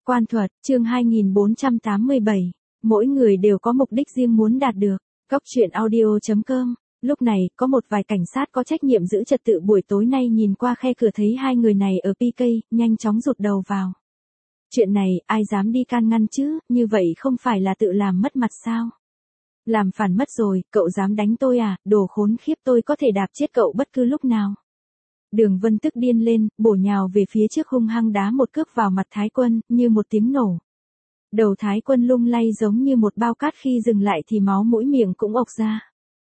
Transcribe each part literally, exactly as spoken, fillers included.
Quan thuật, chương hai nghìn bốn trăm tám mươi bảy. Mỗi người đều có mục đích riêng muốn đạt được. Góc truyện audio chấm com. Lúc này, có một vài cảnh sát có trách nhiệm giữ trật tự buổi tối nay nhìn qua khe cửa thấy hai người này ở pê ca, nhanh chóng rụt đầu vào. Chuyện này, ai dám đi can ngăn chứ, như vậy không phải là tự làm mất mặt sao? Làm phản mất rồi, cậu dám đánh tôi à, đồ khốn khiếp, tôi có thể đạp chết cậu bất cứ lúc nào. Đường Vân tức điên lên, bổ nhào về phía trước hung hăng đá một cước vào mặt Thái Quân, như một tiếng nổ. Đầu Thái Quân lung lay giống như một bao cát, khi dừng lại thì máu mũi miệng cũng ộc ra.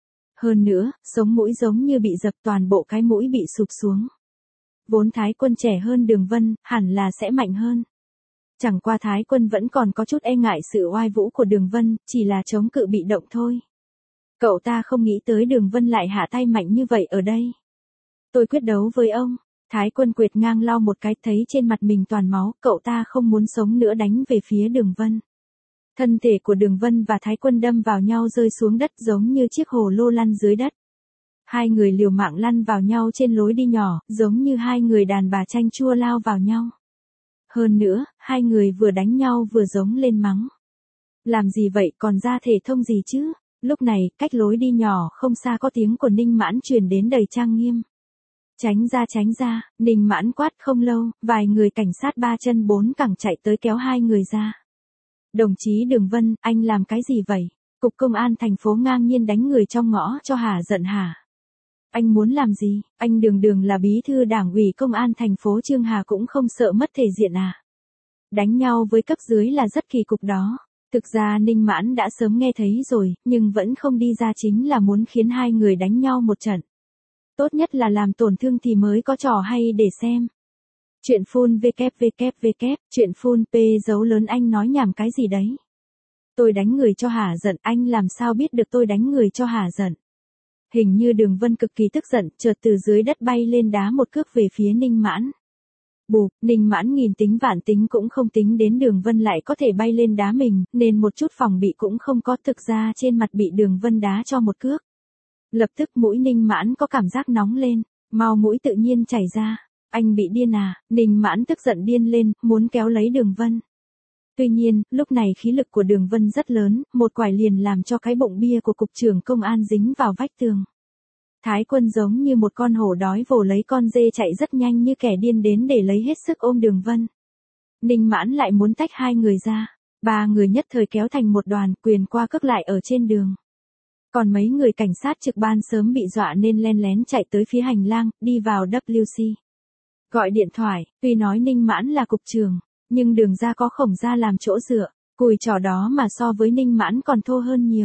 Hơn nữa, sống mũi giống như bị dập, toàn bộ cái mũi bị sụp xuống. Vốn Thái Quân trẻ hơn Đường Vân, hẳn là sẽ mạnh hơn. Chẳng qua Thái Quân vẫn còn có chút e ngại sự oai vũ của Đường Vân, chỉ là chống cự bị động thôi. Cậu ta không nghĩ tới Đường Vân lại hạ tay mạnh như vậy ở đây. Tôi quyết đấu với ông. Thái Quân quệt ngang lau một cái, thấy trên mặt mình toàn máu, cậu ta không muốn sống nữa, đánh về phía Đường Vân. Thân thể của Đường Vân và Thái Quân đâm vào nhau rơi xuống đất giống như chiếc hồ lô lăn dưới đất. Hai người liều mạng lăn vào nhau trên lối đi nhỏ, giống như hai người đàn bà chanh chua lao vào nhau. Hơn nữa, hai người vừa đánh nhau vừa giống lên mắng. Làm gì vậy, còn ra thể thông gì chứ? Lúc này, cách lối đi nhỏ không xa có tiếng của Ninh Mãn truyền đến đầy trang nghiêm. Tránh ra tránh ra, Ninh Mãn quát. Không lâu, vài người cảnh sát ba chân bốn cẳng chạy tới kéo hai người ra. Đồng chí Đường Vân, anh làm cái gì vậy? Cục công an thành phố ngang nhiên đánh người trong ngõ cho hả giận hả? Anh muốn làm gì? Anh đường đường là bí thư đảng ủy công an thành phố Trương Hà cũng không sợ mất thể diện à? Đánh nhau với cấp dưới là rất kỳ cục đó. Thực ra Ninh Mãn đã sớm nghe thấy rồi, nhưng vẫn không đi ra, chính là muốn khiến hai người đánh nhau một trận. Tốt nhất là làm tổn thương thì mới có trò hay để xem. Chuyện phun www, chuyện phun p dấu lớn. Anh nói nhảm cái gì đấy? Tôi đánh người cho hả giận, anh làm sao biết được tôi đánh người cho hả giận? Hình như Đường Vân cực kỳ tức giận, chợt từ dưới đất bay lên đá một cước về phía Ninh Mãn. Bụp, Ninh Mãn nghìn tính vạn tính cũng không tính đến Đường Vân lại có thể bay lên đá mình, nên một chút phòng bị cũng không có, thực ra trên mặt bị Đường Vân đá cho một cước. Lập tức mũi Ninh Mãn có cảm giác nóng lên, máu mũi tự nhiên chảy ra. Anh bị điên à? Ninh Mãn tức giận điên lên, muốn kéo lấy Đường Vân. Tuy nhiên, lúc này khí lực của Đường Vân rất lớn, một quải liền làm cho cái bụng bia của cục trưởng công an dính vào vách tường. Thái Quân giống như một con hổ đói vồ lấy con dê chạy rất nhanh như kẻ điên đến để lấy hết sức ôm Đường Vân. Ninh Mãn lại muốn tách hai người ra, ba người nhất thời kéo thành một đoàn, quyền qua cước lại ở trên đường. Còn mấy người cảnh sát trực ban sớm bị dọa nên len lén chạy tới phía hành lang, đi vào vê kép xê. Gọi điện thoại, tuy nói Ninh Mãn là cục trưởng, nhưng Đường ra có Khổng gia làm chỗ dựa, cùi chỏ đó mà so với Ninh Mãn còn thô hơn nhiều.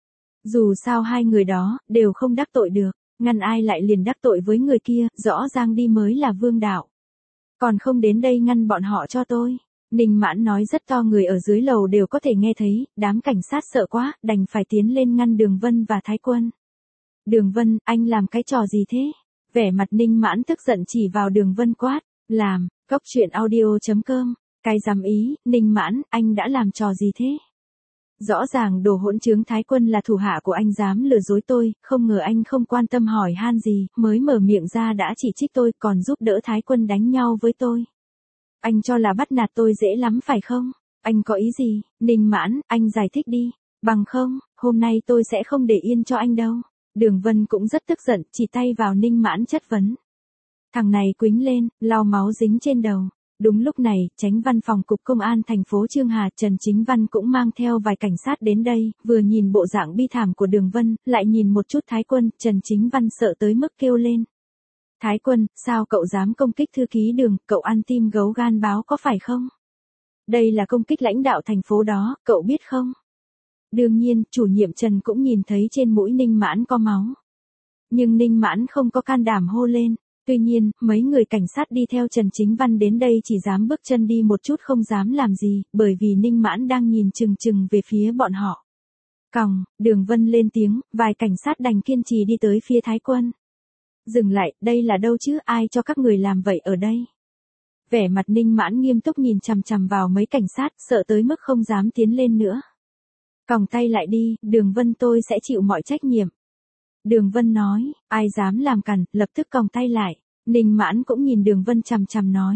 Dù sao hai người đó, đều không đắc tội được, ngăn ai lại liền đắc tội với người kia, rõ ràng đi mới là vương đạo. Còn không đến đây ngăn bọn họ cho tôi. Ninh Mãn nói rất to, người ở dưới lầu đều có thể nghe thấy, đám cảnh sát sợ quá, đành phải tiến lên ngăn Đường Vân và Thái Quân. Đường Vân, anh làm cái trò gì thế? Vẻ mặt Ninh Mãn tức giận chỉ vào Đường Vân quát, làm, góc truyện audio chấm com, cái dám ý, Ninh Mãn, anh đã làm trò gì thế? Rõ ràng đồ hỗn trướng Thái Quân là thủ hạ của anh dám lừa dối tôi, không ngờ anh không quan tâm hỏi han gì, mới mở miệng ra đã chỉ trích tôi, còn giúp đỡ Thái Quân đánh nhau với tôi. Anh cho là bắt nạt tôi dễ lắm phải không? Anh có ý gì? Ninh Mãn, anh giải thích đi. Bằng không, hôm nay tôi sẽ không để yên cho anh đâu. Đường Vân cũng rất tức giận, chỉ tay vào Ninh Mãn chất vấn. Thằng này quýnh lên, lau máu dính trên đầu. Đúng lúc này, Chánh văn phòng cục công an thành phố Trương Hà, Trần Chính Văn cũng mang theo vài cảnh sát đến đây, vừa nhìn bộ dạng bi thảm của Đường Vân, lại nhìn một chút Thái Quân, Trần Chính Văn sợ tới mức kêu lên. Thái Quân, sao cậu dám công kích thư ký Đường, cậu ăn tim gấu gan báo có phải không? Đây là công kích lãnh đạo thành phố đó, cậu biết không? Đương nhiên, chủ nhiệm Trần cũng nhìn thấy trên mũi Ninh Mãn có máu. Nhưng Ninh Mãn không có can đảm hô lên. Tuy nhiên, mấy người cảnh sát đi theo Trần Chính Văn đến đây chỉ dám bước chân đi một chút, không dám làm gì, bởi vì Ninh Mãn đang nhìn chừng chừng về phía bọn họ. Còng, Đường Vân lên tiếng, vài cảnh sát đành kiên trì đi tới phía Thái Quân. Dừng lại, đây là đâu chứ, ai cho các người làm vậy ở đây? Vẻ mặt Ninh Mãn nghiêm túc nhìn chằm chằm vào mấy cảnh sát, sợ tới mức không dám tiến lên nữa. Còng tay lại đi, Đường Vân, tôi sẽ chịu mọi trách nhiệm. Đường Vân nói, ai dám làm cản, lập tức còng tay lại. Ninh Mãn cũng nhìn Đường Vân chằm chằm nói,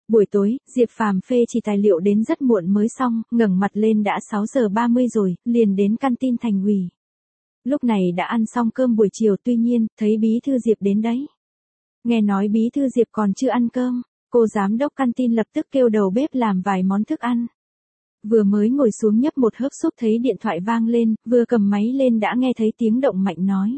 Buổi tối, Diệp Phàm phê chỉ tài liệu đến rất muộn mới xong, ngẩng mặt lên đã sáu giờ ba mươi rồi, liền đến căn tin thành ủy. Lúc này đã ăn xong cơm buổi chiều, tuy nhiên, thấy bí thư Diệp đến đấy. Nghe nói bí thư Diệp còn chưa ăn cơm, cô giám đốc căn tin lập tức kêu đầu bếp làm vài món thức ăn. Vừa mới ngồi xuống nhấp một hớp súp thấy điện thoại vang lên, vừa cầm máy lên đã nghe thấy tiếng động mạnh nói.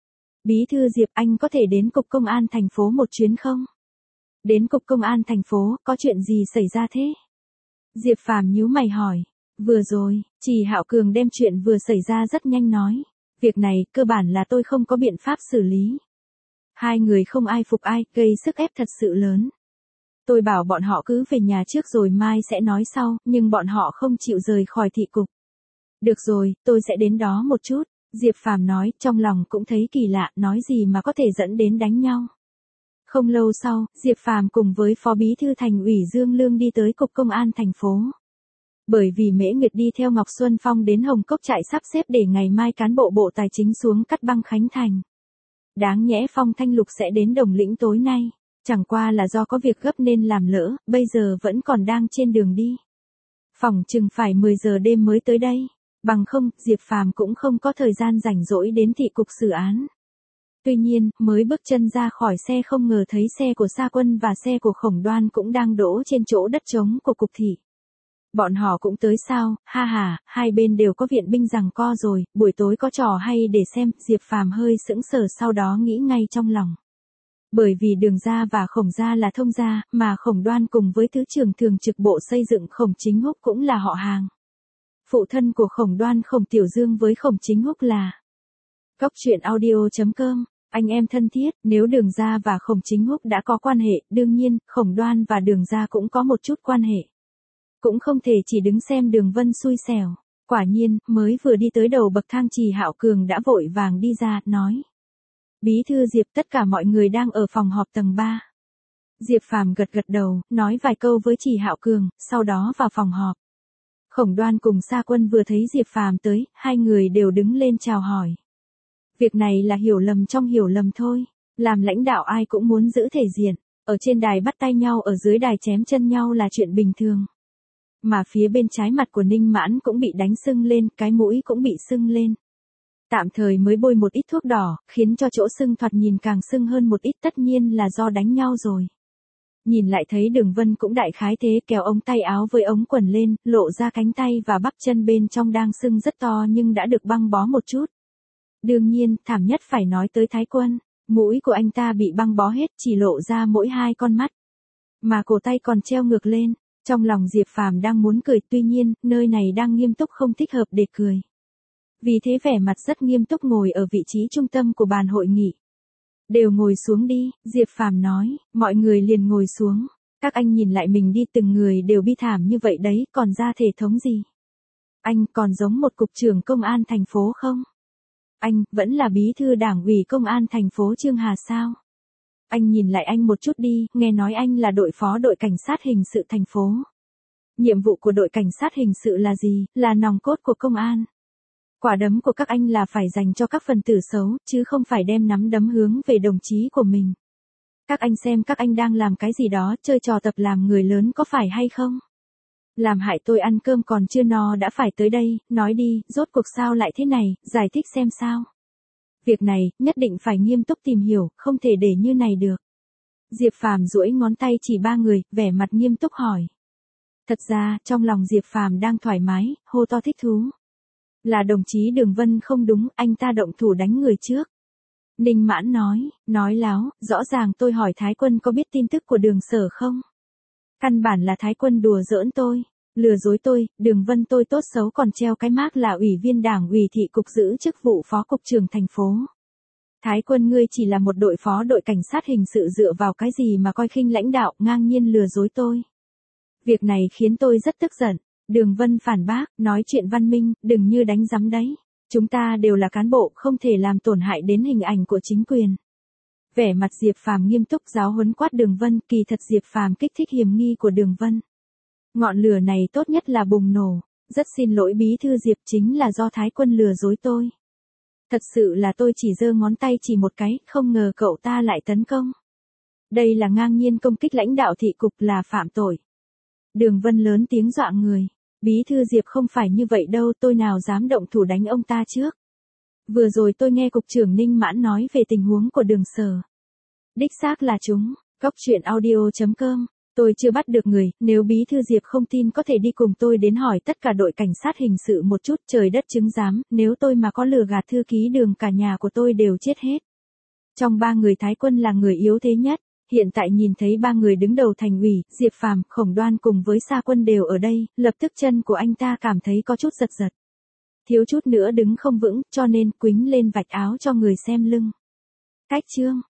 Bí thư Diệp, anh có thể đến cục công an thành phố một chuyến không? Đến cục công an thành phố, có chuyện gì xảy ra thế? Diệp Phàm nhíu mày hỏi. Vừa rồi, Trì Hạo Cường đem chuyện vừa xảy ra rất nhanh nói. Việc này, cơ bản là tôi không có biện pháp xử lý. Hai người không ai phục ai, gây sức ép thật sự lớn. Tôi bảo bọn họ cứ về nhà trước rồi mai sẽ nói sau, nhưng bọn họ không chịu rời khỏi thị cục. Được rồi, tôi sẽ đến đó một chút, Diệp Phàm nói, trong lòng cũng thấy kỳ lạ, nói gì mà có thể dẫn đến đánh nhau. Không lâu sau, Diệp Phàm cùng với Phó Bí thư Thành ủy Dương Lương đi tới cục công an thành phố. Bởi vì Mễ Nguyệt đi theo Ngọc Xuân Phong đến Hồng Cốc trại sắp xếp để ngày mai cán bộ Bộ Tài chính xuống cắt băng khánh thành. Đáng nhẽ Phong Thanh Lục sẽ đến Đồng Lĩnh tối nay, chẳng qua là do có việc gấp nên làm lỡ, bây giờ vẫn còn đang trên đường đi. Phỏng chừng phải mười giờ đêm mới tới đây, bằng không, Diệp Phàm cũng không có thời gian rảnh rỗi đến thị cục xử án. Tuy nhiên, mới bước chân ra khỏi xe không ngờ thấy xe của Sa Quân và xe của Khổng Đoan cũng đang đỗ trên chỗ đất trống của cục thị. Bọn họ cũng tới sao, ha ha, hai bên đều có viện binh giằng co rồi, buổi tối có trò hay để xem, Diệp Phàm hơi sững sờ sau đó nghĩ ngay trong lòng. Bởi vì Đường gia và Khổng gia là thông gia, mà Khổng Đoan cùng với Thứ trưởng thường trực Bộ Xây dựng Khổng Chính Húc cũng là họ hàng. Phụ thân của Khổng Đoan Khổng Tiểu Dương với Khổng Chính Húc là Cóc truyện audio chấm com. Anh em thân thiết, nếu Đường gia và Khổng Chính Húc đã có quan hệ, đương nhiên, Khổng Đoan và Đường gia cũng có một chút quan hệ. Cũng không thể chỉ đứng xem Đường Vân xui xẻo. Quả nhiên, mới vừa đi tới đầu bậc thang Trì Hạo Cường đã vội vàng đi ra, nói. Bí thư Diệp, tất cả mọi người đang ở phòng họp tầng ba. Diệp Phàm gật gật đầu, nói vài câu với Trì Hạo Cường, sau đó vào phòng họp. Khổng Đoan cùng Sa Quân vừa thấy Diệp Phàm tới, hai người đều đứng lên chào hỏi. Việc này là hiểu lầm trong hiểu lầm thôi, làm lãnh đạo ai cũng muốn giữ thể diện, ở trên đài bắt tay nhau ở dưới đài chém chân nhau là chuyện bình thường. Mà phía bên trái mặt của Ninh Mãn cũng bị đánh sưng lên, cái mũi cũng bị sưng lên. Tạm thời mới bôi một ít thuốc đỏ, khiến cho chỗ sưng thoạt nhìn càng sưng hơn một ít, tất nhiên là do đánh nhau rồi. Nhìn lại thấy Đường Vân cũng đại khái thế, kéo ống tay áo với ống quần lên, lộ ra cánh tay và bắp chân bên trong đang sưng rất to nhưng đã được băng bó một chút. Đương nhiên, thảm nhất phải nói tới Thái Quân, mũi của anh ta bị băng bó hết, chỉ lộ ra mỗi hai con mắt. Mà cổ tay còn treo ngược lên, trong lòng Diệp Phàm đang muốn cười, tuy nhiên, nơi này đang nghiêm túc không thích hợp để cười. Vì thế vẻ mặt rất nghiêm túc ngồi ở vị trí trung tâm của bàn hội nghị. Đều ngồi xuống đi, Diệp Phàm nói, mọi người liền ngồi xuống. Các anh nhìn lại mình đi, từng người đều bi thảm như vậy đấy, còn ra thể thống gì? Anh còn giống một cục trưởng công an thành phố không? Anh, vẫn là bí thư đảng ủy công an thành phố Trương Hà sao? Anh nhìn lại anh một chút đi, nghe nói anh là đội phó đội cảnh sát hình sự thành phố. Nhiệm vụ của đội cảnh sát hình sự là gì? Là nòng cốt của công an. Quả đấm của các anh là phải dành cho các phần tử xấu, chứ không phải đem nắm đấm hướng về đồng chí của mình. Các anh xem các anh đang làm cái gì đó, chơi trò tập làm người lớn có phải hay không? Làm hại tôi ăn cơm còn chưa no đã phải tới đây, nói đi, rốt cuộc sao lại thế này, giải thích xem sao. Việc này, nhất định phải nghiêm túc tìm hiểu, không thể để như này được. Diệp Phàm duỗi ngón tay chỉ ba người, vẻ mặt nghiêm túc hỏi. Thật ra, trong lòng Diệp Phàm đang thoải mái, hô to thích thú. Là đồng chí Đường Vân không đúng, anh ta động thủ đánh người trước. Ninh Mãn nói, nói láo, rõ ràng tôi hỏi Thái Quân có biết tin tức của Đường Sở không? Căn bản là Thái Quân đùa giỡn tôi, lừa dối tôi, Đường Vân tôi tốt xấu còn treo cái mác là ủy viên đảng ủy thị cục giữ chức vụ phó cục trưởng thành phố. Thái Quân ngươi chỉ là một đội phó đội cảnh sát hình sự, dựa vào cái gì mà coi khinh lãnh đạo, ngang nhiên lừa dối tôi. Việc này khiến tôi rất tức giận. Đường Vân phản bác, nói chuyện văn minh, đừng như đánh giấm đấy. Chúng ta đều là cán bộ, không thể làm tổn hại đến hình ảnh của chính quyền. Vẻ mặt Diệp Phàm nghiêm túc giáo huấn quát Đường Vân, kỳ thật Diệp Phàm kích thích hiểm nghi của Đường Vân. Ngọn lửa này tốt nhất là bùng nổ, rất xin lỗi bí thư Diệp, chính là do Thái Quân lừa dối tôi. Thật sự là tôi chỉ giơ ngón tay chỉ một cái, không ngờ cậu ta lại tấn công. Đây là ngang nhiên công kích lãnh đạo thị cục, là phạm tội. Đường Vân lớn tiếng dọa người. Bí thư Diệp không phải như vậy đâu, tôi nào dám động thủ đánh ông ta trước. Vừa rồi tôi nghe cục trưởng Ninh Mãn nói về tình huống của Đường Sở. Đích xác là chúng. Cóc truyện audio chấm com. Tôi chưa bắt được người, nếu bí thư Diệp không tin có thể đi cùng tôi đến hỏi tất cả đội cảnh sát hình sự một chút, trời đất chứng giám, nếu tôi mà có lừa gạt thư ký Đường cả nhà của tôi đều chết hết. Trong ba người Thái Quân là người yếu thế nhất, hiện tại nhìn thấy ba người đứng đầu thành ủy, Diệp Phàm, Khổng Đoan cùng với Sa Quân đều ở đây, lập tức chân của anh ta cảm thấy có chút giật giật. Thiếu chút nữa đứng không vững, cho nên quýnh lên vạch áo cho người xem lưng. Cách chương